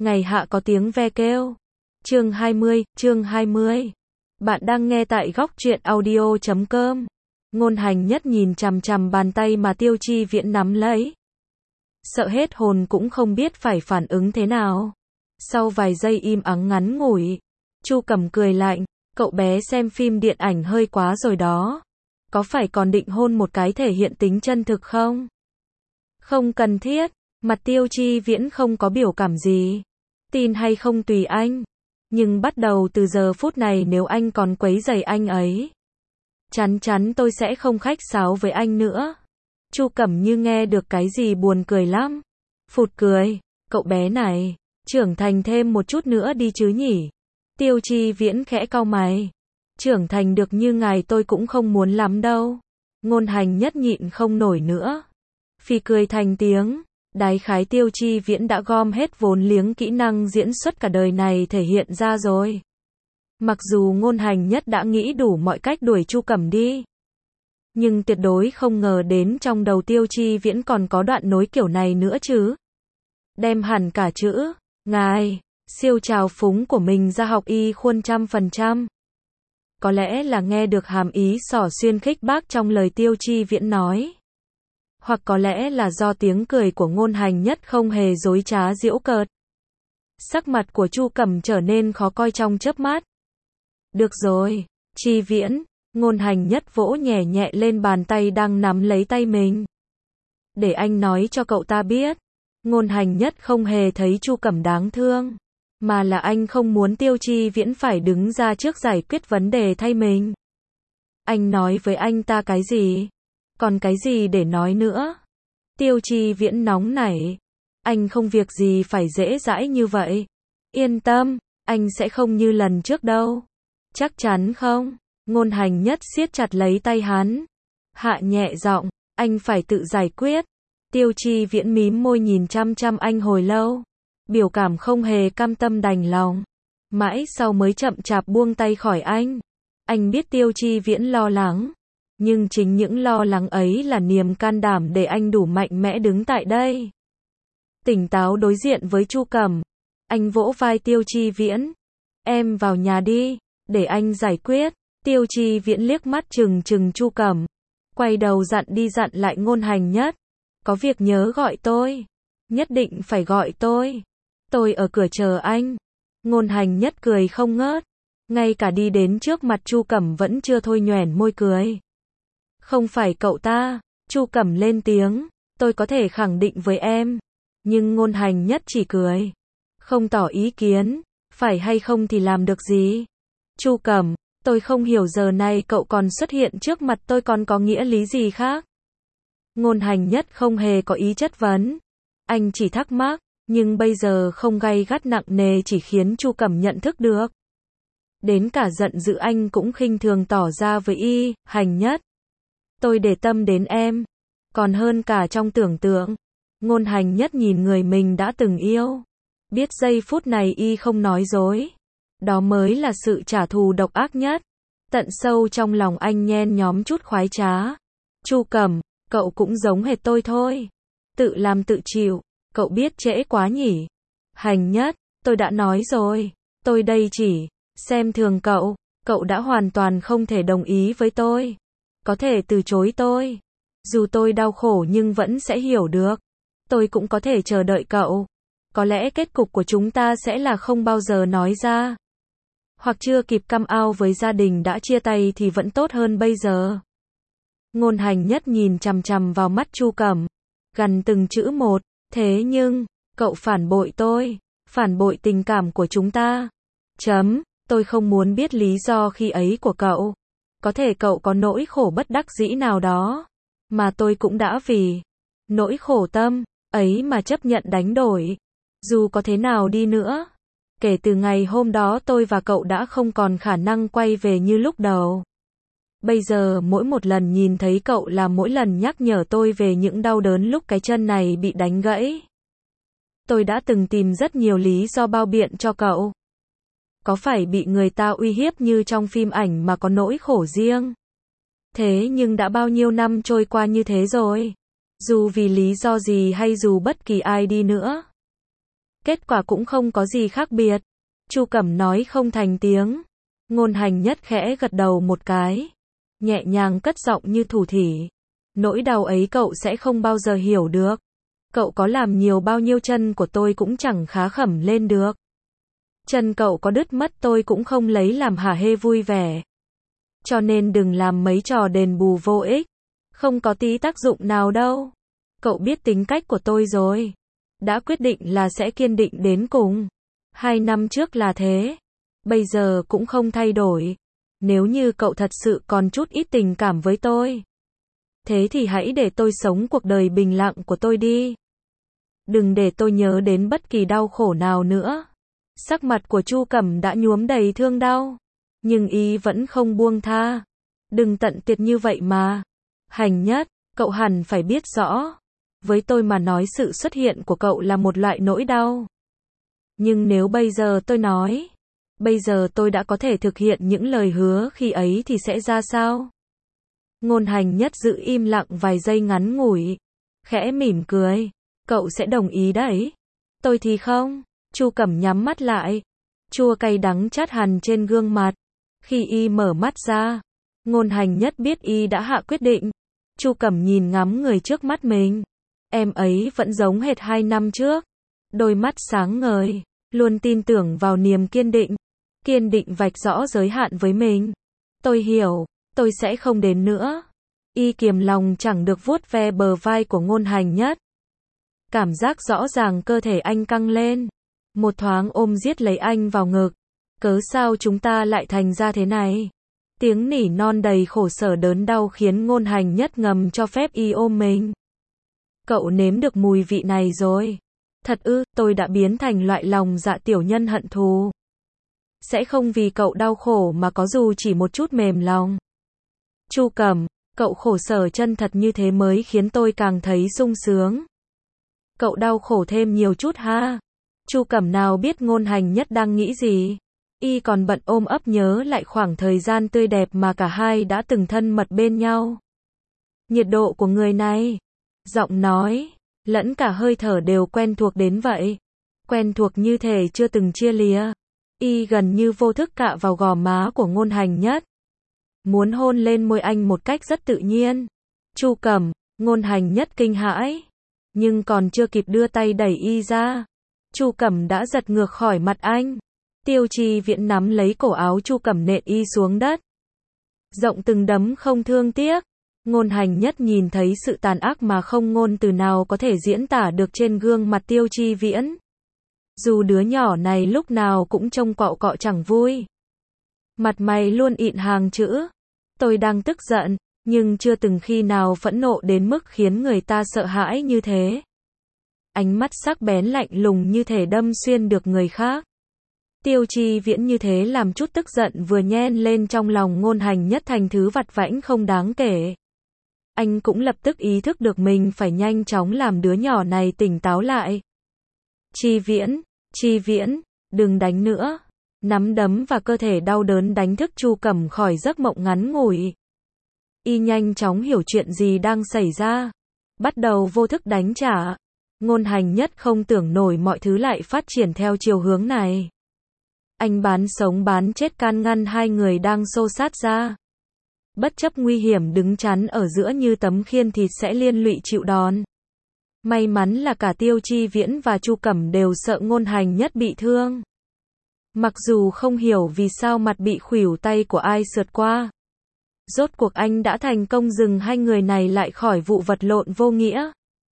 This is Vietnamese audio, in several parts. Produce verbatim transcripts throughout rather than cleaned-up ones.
Ngày hạ có tiếng ve kêu. Chương hai mươi, chương hai mươi. Bạn đang nghe tại góc truyện audio chấm com. Ngôn Hành Nhất nhìn chằm chằm bàn tay mà Tiêu Chi Viễn nắm lấy. Sợ hết hồn cũng không biết phải phản ứng thế nào. Sau vài giây im ắng ngắn ngủi, Chu Cẩm cười lạnh, cậu bé xem phim điện ảnh hơi quá rồi đó. Có phải còn định hôn một cái thể hiện tính chân thực không? Không cần thiết. Mặt Tiêu Chi Viễn không có biểu cảm gì. Tin hay không tùy anh. Nhưng bắt đầu từ giờ phút này nếu anh còn quấy rầy anh ấy, chắn chắn tôi sẽ không khách sáo với anh nữa. Chu Cẩm như nghe được cái gì buồn cười lắm. Phụt cười, cậu bé này, trưởng thành thêm một chút nữa đi chứ nhỉ. Tiêu Chi Viễn khẽ cau mày. Trưởng thành được như ngài tôi cũng không muốn lắm đâu. Ngôn Hành Nhất nhịn không nổi nữa. Phì cười thành tiếng. Đại khái Tiêu Chi Viễn đã gom hết vốn liếng kỹ năng diễn xuất cả đời này thể hiện ra rồi. Mặc dù Ngôn Hành Nhất đã nghĩ đủ mọi cách đuổi Chu Cẩm đi, nhưng tuyệt đối không ngờ đến trong đầu Tiêu Chi Viễn còn có đoạn nối kiểu này nữa chứ. Đem hẳn cả chữ ngài siêu trào phúng của mình ra học y khuôn trăm phần trăm. Có lẽ là nghe được hàm ý xỏ xuyên khích bác trong lời Tiêu Chi Viễn nói. Hoặc có lẽ là do tiếng cười của Ngôn Hành Nhất không hề dối trá giễu cợt. Sắc mặt của Chu Cẩm trở nên khó coi trong chớp mắt. Được rồi, Chi Viễn, Ngôn Hành Nhất vỗ nhẹ nhẹ lên bàn tay đang nắm lấy tay mình. Để anh nói cho cậu ta biết, Ngôn Hành Nhất không hề thấy Chu Cẩm đáng thương, mà là anh không muốn Tiêu Chi Viễn phải đứng ra trước giải quyết vấn đề thay mình. Anh nói với anh ta cái gì? Còn cái gì để nói nữa? Tiêu Chi Viễn nóng nảy. Anh không việc gì phải dễ dãi như vậy. Yên tâm, anh sẽ không như lần trước đâu. Chắc chắn không? Ngôn Hành Nhất siết chặt lấy tay hắn. Hạ nhẹ giọng, anh phải tự giải quyết. Tiêu Chi Viễn mím môi nhìn chăm chăm anh hồi lâu. Biểu cảm không hề cam tâm đành lòng. Mãi sau mới chậm chạp buông tay khỏi anh. Anh biết Tiêu Chi Viễn lo lắng. Nhưng chính những lo lắng ấy là niềm can đảm để anh đủ mạnh mẽ đứng tại đây. Tỉnh táo đối diện với Chu Cẩm. Anh vỗ vai Tiêu Chi Viễn. Em vào nhà đi, để anh giải quyết. Tiêu Chi Viễn liếc mắt trừng trừng Chu Cẩm. Quay đầu dặn đi dặn lại Ngôn Hành Nhất. Có việc nhớ gọi tôi. Nhất định phải gọi tôi. Tôi ở cửa chờ anh. Ngôn Hành Nhất cười không ngớt. Ngay cả đi đến trước mặt Chu Cẩm vẫn chưa thôi nhoẻn môi cười. Không phải cậu ta, Chu Cẩm lên tiếng, tôi có thể khẳng định với em. Nhưng Ngôn Hành Nhất chỉ cười, không tỏ ý kiến, phải hay không thì làm được gì. Chu Cẩm, tôi không hiểu giờ này cậu còn xuất hiện trước mặt tôi còn có nghĩa lý gì khác. Ngôn Hành Nhất không hề có ý chất vấn. Anh chỉ thắc mắc, nhưng bây giờ không gay gắt nặng nề chỉ khiến Chu Cẩm nhận thức được. Đến cả giận dữ anh cũng khinh thường tỏ ra với y, Hành Nhất. Tôi để tâm đến em, còn hơn cả trong tưởng tượng. Ngôn Hành Nhất nhìn người mình đã từng yêu. Biết giây phút này y không nói dối. Đó mới là sự trả thù độc ác nhất. Tận sâu trong lòng anh nhen nhóm chút khoái trá. Chu Cẩm, cậu cũng giống hệt tôi thôi. Tự làm tự chịu, cậu biết trễ quá nhỉ. Hành Nhất, tôi đã nói rồi. Tôi đây chỉ xem thường cậu. Cậu đã hoàn toàn không thể đồng ý với tôi. Có thể từ chối tôi. Dù tôi đau khổ nhưng vẫn sẽ hiểu được. Tôi cũng có thể chờ đợi cậu. Có lẽ kết cục của chúng ta sẽ là không bao giờ nói ra. Hoặc chưa kịp come out với gia đình đã chia tay thì vẫn tốt hơn bây giờ. Ngôn Hành Nhất nhìn chằm chằm vào mắt Chu Cẩm. Gằn từng chữ một. Thế nhưng, cậu phản bội tôi. Phản bội tình cảm của chúng ta. Chấm, tôi không muốn biết lý do khi ấy của cậu. Có thể cậu có nỗi khổ bất đắc dĩ nào đó, mà tôi cũng đã vì nỗi khổ tâm ấy mà chấp nhận đánh đổi. Dù có thế nào đi nữa, kể từ ngày hôm đó tôi và cậu đã không còn khả năng quay về như lúc đầu. Bây giờ mỗi một lần nhìn thấy cậu là mỗi lần nhắc nhở tôi về những đau đớn lúc cái chân này bị đánh gãy. Tôi đã từng tìm rất nhiều lý do bao biện cho cậu. Có phải bị người ta uy hiếp như trong phim ảnh mà có nỗi khổ riêng. Thế nhưng đã bao nhiêu năm trôi qua như thế rồi. Dù vì lý do gì hay dù bất kỳ ai đi nữa, Kết quả cũng không có gì khác biệt. Chu Cẩm nói không thành tiếng. Ngôn Hành Nhất khẽ gật đầu một cái, nhẹ nhàng cất giọng như thủ thỉ. Nỗi đau ấy cậu sẽ không bao giờ hiểu được. Cậu có làm nhiều bao nhiêu chân của tôi cũng chẳng khá khẩm lên được. Chân cậu có đứt mất tôi cũng không lấy làm hả hê vui vẻ. Cho nên đừng làm mấy trò đền bù vô ích. Không có tí tác dụng nào đâu. Cậu biết tính cách của tôi rồi. Đã quyết định là sẽ kiên định đến cùng. Hai năm trước là thế. Bây giờ cũng không thay đổi. Nếu như cậu thật sự còn chút ít tình cảm với tôi, thế thì hãy để tôi sống cuộc đời bình lặng của tôi đi. Đừng để tôi nhớ đến bất kỳ đau khổ nào nữa. Sắc mặt của Chu Cẩm đã nhuốm đầy thương đau. Nhưng y vẫn không buông tha. Đừng tận tiệt như vậy mà. Hành Nhất, cậu hẳn phải biết rõ. Với tôi mà nói sự xuất hiện của cậu là một loại nỗi đau. Nhưng nếu bây giờ tôi nói, bây giờ tôi đã có thể thực hiện những lời hứa khi ấy thì sẽ ra sao? Ngôn Hành Nhất giữ im lặng vài giây ngắn ngủi, khẽ mỉm cười. Cậu sẽ đồng ý đấy. Tôi thì không. Chu Cẩm nhắm mắt lại. Chua cay đắng chát hằn trên gương mặt. Khi y mở mắt ra, Ngôn Hành Nhất biết y đã hạ quyết định. Chu Cẩm nhìn ngắm người trước mắt mình. Em ấy vẫn giống hệt hai năm trước. Đôi mắt sáng ngời, luôn tin tưởng vào niềm kiên định. Kiên định vạch rõ giới hạn với mình. Tôi hiểu, tôi sẽ không đến nữa. Y kiềm lòng chẳng được vuốt ve bờ vai của Ngôn Hành Nhất. Cảm giác rõ ràng cơ thể anh căng lên. Một thoáng ôm giết lấy anh vào ngực. Cớ sao chúng ta lại thành ra thế này? Tiếng nỉ non đầy khổ sở đớn đau khiến Ngôn Hành Nhất ngầm cho phép y ôm mình. Cậu nếm được mùi vị này rồi. Thật ư, tôi đã biến thành loại lòng dạ tiểu nhân hận thù. Sẽ không vì cậu đau khổ mà có dù chỉ một chút mềm lòng. Chu Cẩm, cậu khổ sở chân thật như thế mới khiến tôi càng thấy sung sướng. Cậu đau khổ thêm nhiều chút ha. Chu Cẩm nào biết Ngôn Hành Nhất đang nghĩ gì. Y còn bận ôm ấp nhớ lại khoảng thời gian tươi đẹp mà cả hai đã từng thân mật bên nhau. Nhiệt độ của người này, giọng nói, lẫn cả hơi thở đều quen thuộc đến vậy. Quen thuộc như thể chưa từng chia lìa. Y gần như vô thức cạ vào gò má của Ngôn Hành Nhất. Muốn hôn lên môi anh một cách rất tự nhiên. Chu Cẩm, Ngôn Hành Nhất kinh hãi. Nhưng còn chưa kịp đưa tay đẩy y ra, Chu Cẩm đã giật ngược khỏi mặt anh. Tiêu Chi Viễn nắm lấy cổ áo Chu Cẩm nện y xuống đất. Rộng từng đấm không thương tiếc. Ngôn Hành Nhất nhìn thấy sự tàn ác mà không ngôn từ nào có thể diễn tả được trên gương mặt Tiêu Chi Viễn. Dù đứa nhỏ này lúc nào cũng trông quạo cọ chẳng vui. Mặt mày luôn ịn hàng chữ. Tôi đang tức giận, nhưng chưa từng khi nào phẫn nộ đến mức khiến người ta sợ hãi như thế. Ánh mắt sắc bén lạnh lùng như thể đâm xuyên được người khác. Tiêu Chi Viễn như thế làm chút tức giận vừa nhen lên trong lòng Ngôn Hành Nhất thành thứ vặt vãnh không đáng kể. Anh cũng lập tức ý thức được mình phải nhanh chóng làm đứa nhỏ này tỉnh táo lại. Chi Viễn, Chi Viễn, đừng đánh nữa. Nắm đấm và cơ thể đau đớn đánh thức Chu Cẩm khỏi giấc mộng ngắn ngủi. Y nhanh chóng hiểu chuyện gì đang xảy ra. Bắt đầu vô thức đánh trả. Ngôn Hành Nhất không tưởng nổi mọi thứ lại phát triển theo chiều hướng này. Anh bán sống bán chết can ngăn hai người đang xô sát ra. Bất chấp nguy hiểm đứng chắn ở giữa như tấm khiên thịt sẽ liên lụy chịu đòn. May mắn là cả Tiêu Chi Viễn và Chu Cẩm đều sợ Ngôn Hành Nhất bị thương. Mặc dù không hiểu vì sao mặt bị khuỷu tay của ai sượt qua. Rốt cuộc anh đã thành công dừng hai người này lại khỏi vụ vật lộn vô nghĩa.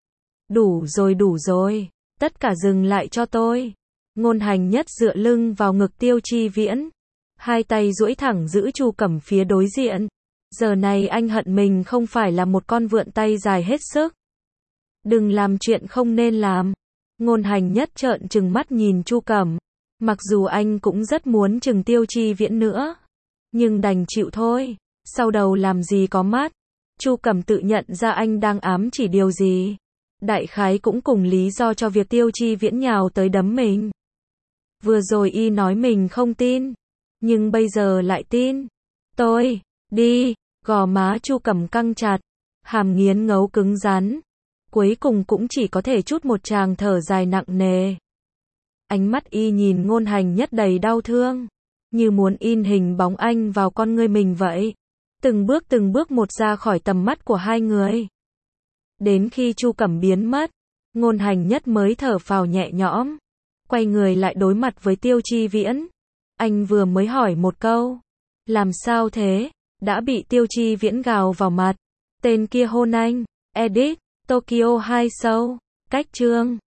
Đủ rồi đủ rồi, tất cả dừng lại cho tôi. Ngôn Hành Nhất dựa lưng vào ngực Tiêu Chi Viễn. Hai tay duỗi thẳng giữ Chu Cẩm phía đối diện. Giờ này anh hận mình không phải là một con vượn tay dài hết sức. Đừng làm chuyện không nên làm. Ngôn Hành Nhất trợn trừng mắt nhìn Chu Cẩm. Mặc dù anh cũng rất muốn trừng Tiêu Chi Viễn nữa. Nhưng đành chịu thôi. Sau đầu làm gì có mắt. Chu Cẩm tự nhận ra anh đang ám chỉ điều gì. Đại khái cũng cùng lý do cho việc Tiêu Chi Viễn nhào tới đấm mình. Vừa rồi y nói mình không tin. Nhưng bây giờ lại tin. Tôi, đi, gò má Chu Cẩm căng chặt. Hàm nghiến ngấu cứng rắn. Cuối cùng cũng chỉ có thể trút một tràng thở dài nặng nề. Ánh mắt y nhìn Ngôn Hành Nhất đầy đau thương, như muốn in hình bóng anh vào con ngươi mình vậy. Từng bước từng bước một ra khỏi tầm mắt của hai người. Đến khi Chu Cẩm biến mất, Ngôn Hành Nhất mới thở phào nhẹ nhõm, quay người lại đối mặt với Tiêu Chi Viễn. Anh vừa mới hỏi một câu, làm sao thế, đã bị Tiêu Chi Viễn gào vào mặt. Tên kia hôn anh. Edit, Tokyo hai Show, cách chương